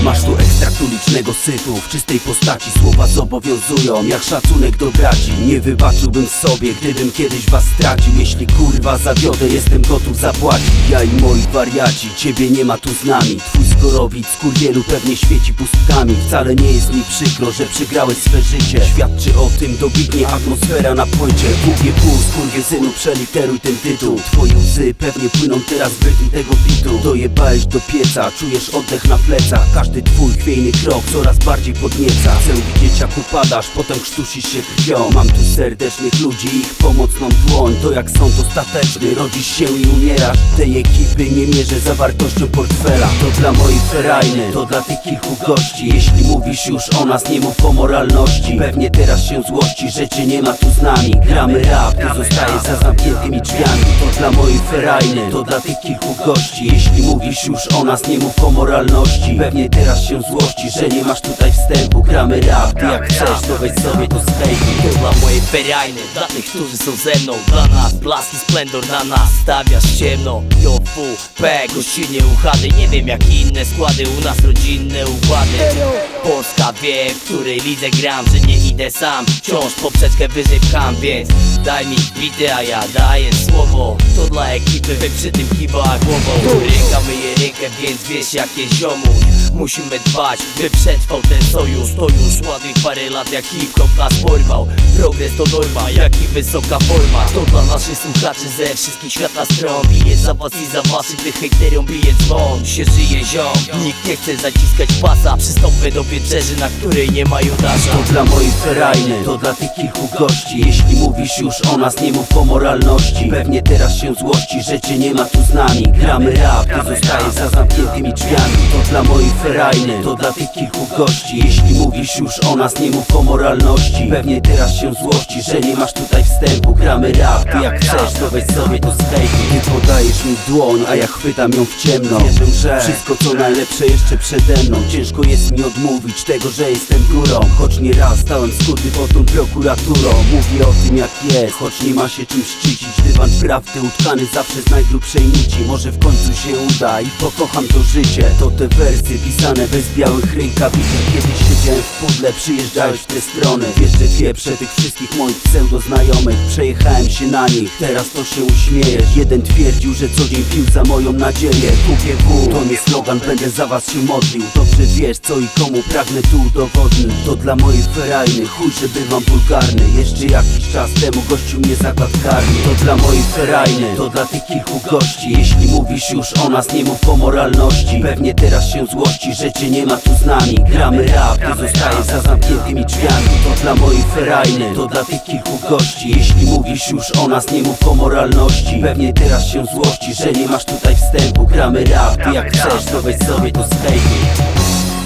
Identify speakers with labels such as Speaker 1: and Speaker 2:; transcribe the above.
Speaker 1: Masz tu ekstrakt ulicznego syfu, w czystej postaci słowa zobowiązują, jak szacunek do braci. Nie wybaczyłbym sobie, gdybym kiedyś was stracił. Jeśli kurwa zawiodę, jestem gotów zapłacić. Ja i moi wariaci, ciebie nie ma tu z nami. Twój zgorowic z kurwielu pewnie świeci pustkami. Wcale nie jest mi przykro, że przegrałeś swe życie. Świadczy o tym dobitnie atmosfera na płycie. WGW, skurwysynu, przeliteruj ten tytuł. Twoje łzy pewnie płyną teraz w rytm tego bitu. Dojebałeś do pieca, czujesz oddech na plecach. Każdy twój chwiejny krok coraz bardziej podnieca. Chcę widzieć jak upadasz, potem krztusisz się krwią. Mam tu serdecznych ludzi, ich pomocną dłoń. To jak sąd ostateczny, rodzisz się i umierasz. Tej ekipy nie mierzę zawartością portfela. To dla mojej ferajny, to dla tych kilku gości. Jeśli mówisz już o nas, nie mów o moralności. Pewnie teraz się złości, że cię nie ma tu z nami. Gramy rap, ty zostajesz za zamkniętymi drzwiami. To dla mojej ferajny, to dla tych kilku gości. Jeśli mówisz już o nas, nie mów o moralności. Pewnie teraz się złości, że nie masz tutaj wstępu. Gramy rap, ty jak chcesz, to weź sobie to z hejtu.
Speaker 2: To dla mojej ferajny, dla tych, którzy są ze mną. Dla nas, blask i splendor na nas stawiasz ciemno. JWP, gościnnie uchady. Nie wiem jak inne składy, u nas rodzinne układy. Polska wie, w której lidze gram, że nie idę sam. Wciąż poprzeczkę wyżej pcham, więc daj mi bity, a ja daję słowo. To dla ekipy, przy tym kiwa głową. Ręka myje rękę, więc wiesz jakie ziomuś. Musimy dbać, by przetrwał ten sojusz. To już ładnych parę lat jak hip-hop nas porwał. Progres to norma, jak i wysoka forma. To dla naszych słuchaczy ze wszystkich świata stron. Bije za was i za waszych, gdy hejteriom bije dzwon. Się żyje ziom, nikt nie chce zaciskać pasa. Przystąpmy do wieczerzy, na której nie ma Judasza.
Speaker 1: To dla mojej ferajny, to dla tych kilku gości. Jeśli mówisz już o nas, nie mów o moralności. Pewnie teraz się złości, że cię nie ma tu z nami. Gramy rap, ty zostajesz za zamkniętymi drzwiami. To dla mojej ferajny, to dla tych kilku gości. Jeśli mówisz już o nas, nie mów o moralności. Pewnie teraz się złości, że nie masz tutaj wstępu. Gramy rap, ty jak chcesz, to weź sobie to z hejtu. Ty podajesz mi dłoń, a ja chwytam ją w ciemno. Wierzę, że wszystko co najlepsze jeszcze przede mną. Ciężko jest mi odmówić tego, że jestem górą. Choć nie raz stałem skuty pod tą prokuraturą. Mówię o tym jak jest, choć nie ma się czym szczycić. Dywan prawdy utkany zawsze z najgrubszej nici. Może w końcu się uda i pokocham to życie. To te wersy pisane bez białych rękawiczek. Kiedyś siedziałem w pudle, przyjeżdżałeś w te strony. Wiesz, że pieprze tych wszystkich moich pseudoznajomych. Przejechałem się na nich, teraz to się uśmiejesz. Jeden twierdził, że co dzień pił za moją nadzieję. WGW to nie slogan, będę za was się modlił. Dobrze wiesz co i komu pragnę tu udowodnić. To dla mojej ferajny, chuj, że bywam wulgarny. Jeszcze jakiś czas temu gościu mnie zakładł karny. To dla mojej ferajny, to dla tych kilku gości. Jeśli mówisz już o nas, nie mów o moralności. Pewnie teraz się złości, że cię nie ma tu z nami. Gramy rap, ty zostajesz za zamkniętymi drzwiami. To dla mojej ferajny, to dla tych kilku gości. Jeśli mówisz już o nas, nie mów o moralności. Pewnie teraz się złości, że nie masz tutaj wstępu. Gramy rap, ty jak chcesz, to weź sobie to z hejtu.